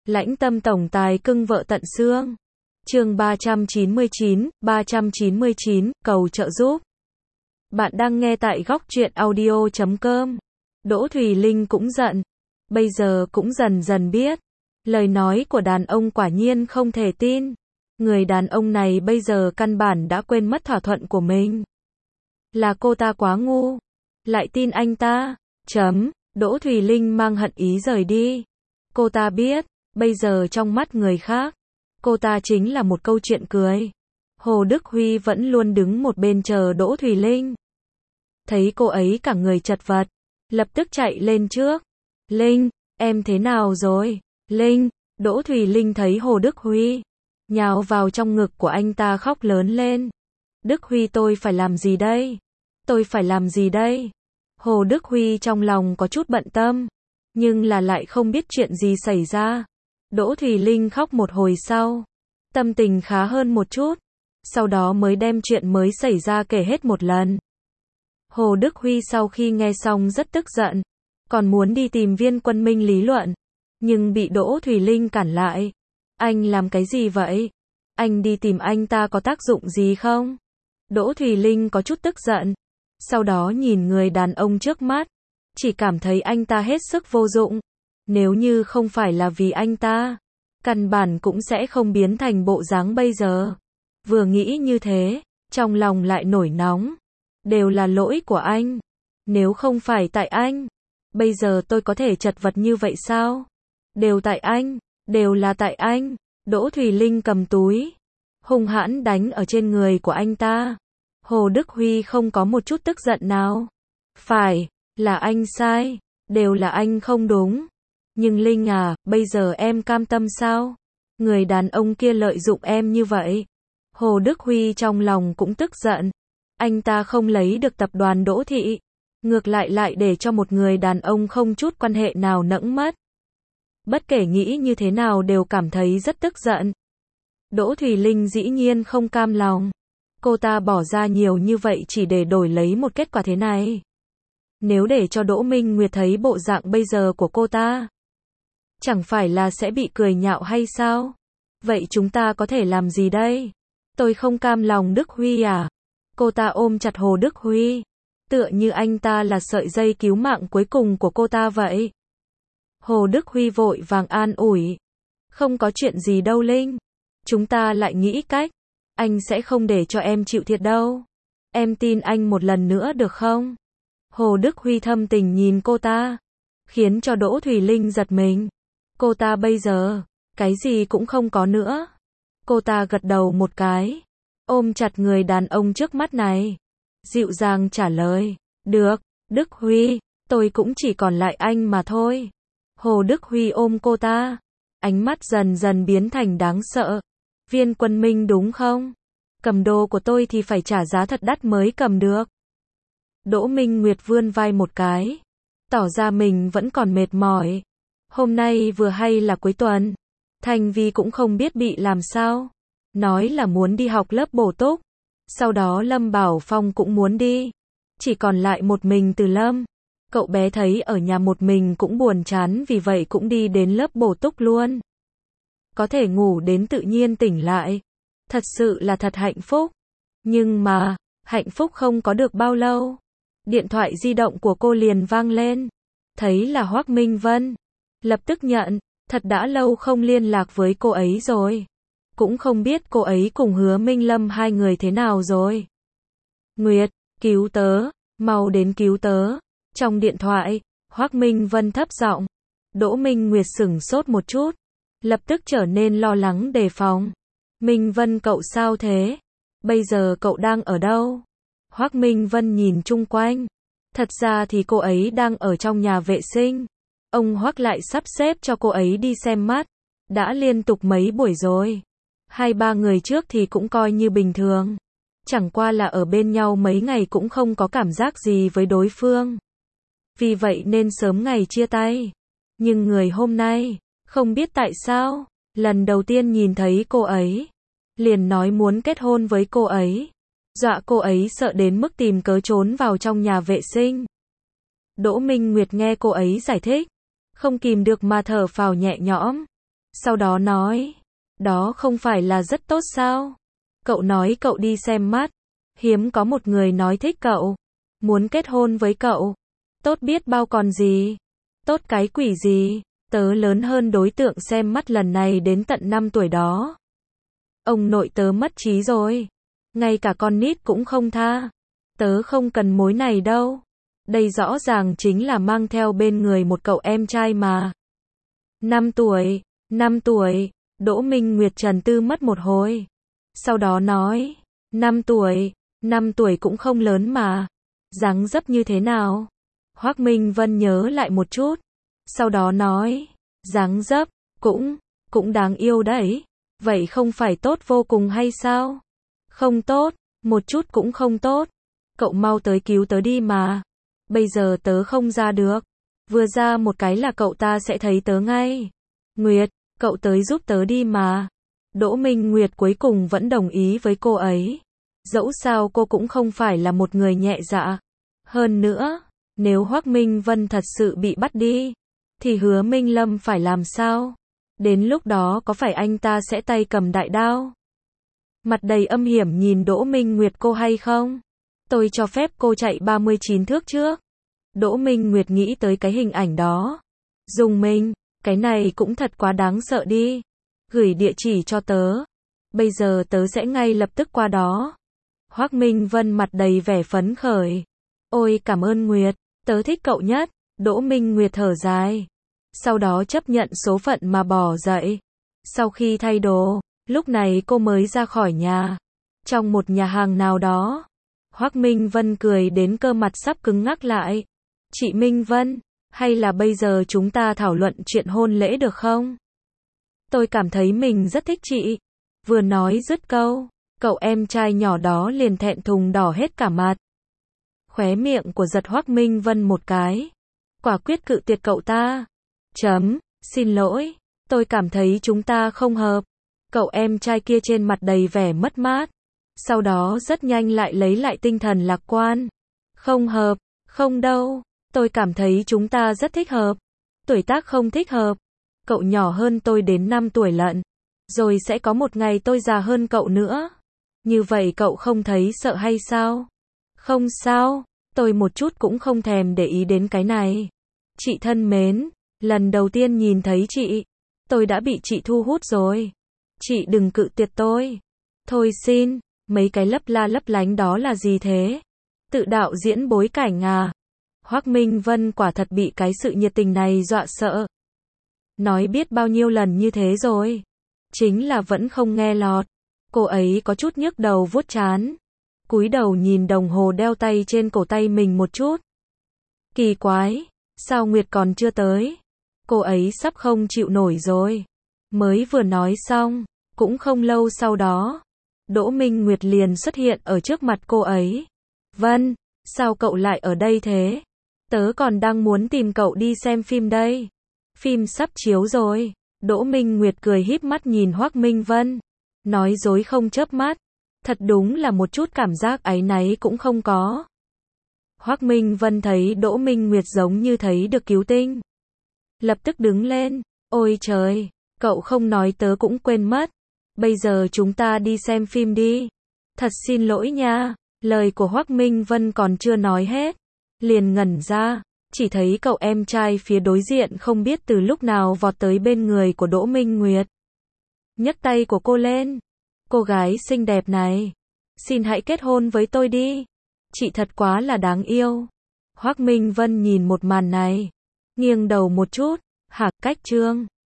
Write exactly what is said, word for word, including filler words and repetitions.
Lãnh tâm tổng tài cưng vợ tận xương. Chương ba trăm chín mươi chín, ba trăm chín mươi chín, cầu trợ giúp. Bạn đang nghe tại góc truyện audio chấm com. Đỗ Thùy Linh cũng giận. Bây giờ cũng dần dần biết. Lời nói của đàn ông quả nhiên không thể tin. Người đàn ông này bây giờ căn bản đã quên mất thỏa thuận của mình. Là cô ta quá ngu. Lại tin anh ta. Chấm. Đỗ Thùy Linh mang hận ý rời đi. Cô ta biết, bây giờ trong mắt người khác, cô ta chính là một câu chuyện cười. Hồ Đức Huy vẫn luôn đứng một bên chờ Đỗ Thùy Linh. Thấy cô ấy cả người chật vật, lập tức chạy lên trước. Linh, em thế nào rồi? Linh, Đỗ Thùy Linh thấy Hồ Đức Huy nhào vào trong ngực của anh ta khóc lớn lên. Đức Huy, tôi phải làm gì đây? Tôi phải làm gì đây? Hồ Đức Huy trong lòng có chút bận tâm, nhưng là lại không biết chuyện gì xảy ra. Đỗ Thùy Linh khóc một hồi sau, tâm tình khá hơn một chút, sau đó mới đem chuyện mới xảy ra kể hết một lần. Hồ Đức Huy sau khi nghe xong rất tức giận, còn muốn đi tìm Viên Quân Minh lý luận, nhưng bị Đỗ Thùy Linh cản lại. Anh làm cái gì vậy? Anh đi tìm anh ta có tác dụng gì không? Đỗ Thùy Linh có chút tức giận, sau đó nhìn người đàn ông trước mắt, chỉ cảm thấy anh ta hết sức vô dụng. Nếu như không phải là vì anh ta, căn bản cũng sẽ không biến thành bộ dáng bây giờ. Vừa nghĩ như thế, trong lòng lại nổi nóng. Đều là lỗi của anh. Nếu không phải tại anh, bây giờ tôi có thể chật vật như vậy sao? Đều tại anh, đều là tại anh. Đỗ Thùy Linh cầm túi, hung hãn đánh ở trên người của anh ta. Hồ Đức Huy không có một chút tức giận nào. Phải, là anh sai, đều là anh không đúng. Nhưng Linh à, bây giờ em cam tâm sao? Người đàn ông kia lợi dụng em như vậy. Hồ Đức Huy trong lòng cũng tức giận. Anh ta không lấy được tập đoàn Đỗ Thị, ngược lại lại để cho một người đàn ông không chút quan hệ nào nẫng mất. Bất kể nghĩ như thế nào đều cảm thấy rất tức giận. Đỗ Thùy Linh dĩ nhiên không cam lòng. Cô ta bỏ ra nhiều như vậy chỉ để đổi lấy một kết quả thế này. Nếu để cho Đỗ Minh Nguyệt thấy bộ dạng bây giờ của cô ta, chẳng phải là sẽ bị cười nhạo hay sao? Vậy chúng ta có thể làm gì đây? Tôi không cam lòng Đức Huy à? Cô ta ôm chặt Hồ Đức Huy, tựa như anh ta là sợi dây cứu mạng cuối cùng của cô ta vậy. Hồ Đức Huy vội vàng an ủi. Không có chuyện gì đâu Linh. Chúng ta lại nghĩ cách. Anh sẽ không để cho em chịu thiệt đâu. Em tin anh một lần nữa được không? Hồ Đức Huy thâm tình nhìn cô ta, khiến cho Đỗ Thùy Linh giật mình. Cô ta bây giờ, cái gì cũng không có nữa. Cô ta gật đầu một cái, ôm chặt người đàn ông trước mắt này, dịu dàng trả lời. Được, Đức Huy, tôi cũng chỉ còn lại anh mà thôi. Hồ Đức Huy ôm cô ta, ánh mắt dần dần biến thành đáng sợ. Viên Quân Minh đúng không? Cầm đồ của tôi thì phải trả giá thật đắt mới cầm được. Đỗ Minh Nguyệt vươn vai một cái, tỏ ra mình vẫn còn mệt mỏi. Hôm nay vừa hay là cuối tuần, Thành Vi cũng không biết bị làm sao. Nói là muốn đi học lớp bổ túc. Sau đó Lâm Bảo Phong cũng muốn đi. Chỉ còn lại một mình Từ Lâm. Cậu bé thấy ở nhà một mình cũng buồn chán, vì vậy cũng đi đến lớp bổ túc luôn. Có thể ngủ đến tự nhiên tỉnh lại. Thật sự là thật hạnh phúc. Nhưng mà, hạnh phúc không có được bao lâu. Điện thoại di động của cô liền vang lên. Thấy là Hoắc Minh Vân. Lập tức nhận, thật đã lâu không liên lạc với cô ấy rồi. Cũng không biết cô ấy cùng Hứa Minh Lâm hai người thế nào rồi. Nguyệt, cứu tớ, mau đến cứu tớ. Trong điện thoại, Hoắc Minh Vân thấp giọng. Đỗ Minh Nguyệt sửng sốt một chút, lập tức trở nên lo lắng đề phòng. Minh Vân cậu sao thế? Bây giờ cậu đang ở đâu? Hoắc Minh Vân nhìn chung quanh. Thật ra thì cô ấy đang ở trong nhà vệ sinh. Ông Hoắc lại sắp xếp cho cô ấy đi xem mắt. Đã liên tục mấy buổi rồi. Hai ba người trước thì cũng coi như bình thường. Chẳng qua là ở bên nhau mấy ngày cũng không có cảm giác gì với đối phương. Vì vậy nên sớm ngày chia tay. Nhưng người hôm nay, không biết tại sao, lần đầu tiên nhìn thấy cô ấy, liền nói muốn kết hôn với cô ấy. Dọa cô ấy sợ đến mức tìm cớ trốn vào trong nhà vệ sinh. Đỗ Minh Nguyệt nghe cô ấy giải thích, không kìm được mà thở phào nhẹ nhõm. Sau đó nói, đó không phải là rất tốt sao? Cậu nói cậu đi xem mắt, hiếm có một người nói thích cậu, muốn kết hôn với cậu. Tốt biết bao còn gì. Tốt cái quỷ gì, tớ lớn hơn đối tượng xem mắt lần này đến tận năm tuổi đó. Ông nội tớ mất trí rồi, ngay cả con nít cũng không tha. Tớ không cần mối này đâu. Đây rõ ràng chính là mang theo bên người một cậu em trai mà. Năm tuổi, năm tuổi, Đỗ Minh Nguyệt trầm tư mất một hồi. Sau đó nói, năm tuổi, năm tuổi cũng không lớn mà. Dáng dấp như thế nào? Hoắc Minh Vân nhớ lại một chút. Sau đó nói, dáng dấp, cũng, cũng đáng yêu đấy. Vậy không phải tốt vô cùng hay sao? Không tốt, một chút cũng không tốt. Cậu mau tới cứu tớ đi mà. Bây giờ tớ không ra được. Vừa ra một cái là cậu ta sẽ thấy tớ ngay. Nguyệt, cậu tới giúp tớ đi mà. Đỗ Minh Nguyệt cuối cùng vẫn đồng ý với cô ấy. Dẫu sao cô cũng không phải là một người nhẹ dạ. Hơn nữa, nếu Hoắc Minh Vân thật sự bị bắt đi, thì Hứa Minh Lâm phải làm sao? Đến lúc đó có phải anh ta sẽ tay cầm đại đao? Mặt đầy âm hiểm nhìn Đỗ Minh Nguyệt cô hay không? Tôi cho phép cô chạy ba mươi chín thước trước. Đỗ Minh Nguyệt nghĩ tới cái hình ảnh đó. Dùng mình, cái này cũng thật quá đáng sợ đi. Gửi địa chỉ cho tớ. Bây giờ tớ sẽ ngay lập tức qua đó. Hoắc Minh Vân mặt đầy vẻ phấn khởi. Ôi cảm ơn Nguyệt, tớ thích cậu nhất. Đỗ Minh Nguyệt thở dài. Sau đó chấp nhận số phận mà bỏ dậy. Sau khi thay đồ, lúc này cô mới ra khỏi nhà. Trong một nhà hàng nào đó, Hoắc Minh Vân cười đến cơ mặt sắp cứng ngắc lại. Chị Minh Vân, hay là bây giờ chúng ta thảo luận chuyện hôn lễ được không? Tôi cảm thấy mình rất thích chị. Vừa nói dứt câu, cậu em trai nhỏ đó liền thẹn thùng đỏ hết cả mặt. Khóe miệng của giật Hoắc Minh Vân một cái. Quả quyết cự tuyệt cậu ta. Chấm, xin lỗi, tôi cảm thấy chúng ta không hợp. Cậu em trai kia trên mặt đầy vẻ mất mát. Sau đó rất nhanh lại lấy lại tinh thần lạc quan. Không hợp, không đâu, tôi cảm thấy chúng ta rất thích hợp. Tuổi tác không thích hợp. Cậu nhỏ hơn tôi đến năm tuổi lận. Rồi sẽ có một ngày tôi già hơn cậu nữa. Như vậy cậu không thấy sợ hay sao? Không sao, tôi một chút cũng không thèm để ý đến cái này. Chị thân mến, lần đầu tiên nhìn thấy chị, tôi đã bị chị thu hút rồi. Chị đừng cự tuyệt tôi. Thôi xin, mấy cái lấp la lấp lánh đó là gì thế? Tự đạo diễn bối cảnh à? Hoắc Minh Vân quả thật bị cái sự nhiệt tình này dọa sợ. Nói biết bao nhiêu lần như thế rồi. Chính là vẫn không nghe lọt. Cô ấy có chút nhức đầu vuốt trán. Cúi đầu nhìn đồng hồ đeo tay trên cổ tay mình một chút. Kỳ quái, sao Nguyệt còn chưa tới? Cô ấy sắp không chịu nổi rồi. Mới vừa nói xong, cũng không lâu sau đó, Đỗ Minh Nguyệt liền xuất hiện ở trước mặt cô ấy. Vân, sao cậu lại ở đây thế? Tớ còn đang muốn tìm cậu đi xem phim đây. Phim sắp chiếu rồi. Đỗ Minh Nguyệt cười híp mắt nhìn Hoắc Minh Vân. Nói dối không chớp mắt. Thật đúng là một chút cảm giác áy náy cũng không có. Hoắc Minh Vân thấy Đỗ Minh Nguyệt giống như thấy được cứu tinh. Lập tức đứng lên. Ôi trời, cậu không nói tớ cũng quên mất. Bây giờ chúng ta đi xem phim đi. Thật xin lỗi nha. Lời của Hoắc Minh Vân còn chưa nói hết. Liền ngẩn ra. Chỉ thấy cậu em trai phía đối diện không biết từ lúc nào vọt tới bên người của Đỗ Minh Nguyệt. Nhấc tay của cô lên. Cô gái xinh đẹp này, xin hãy kết hôn với tôi đi. Chị thật quá là đáng yêu. Hoắc Minh Vân nhìn một màn này, nghiêng đầu một chút. Hả, cách trương.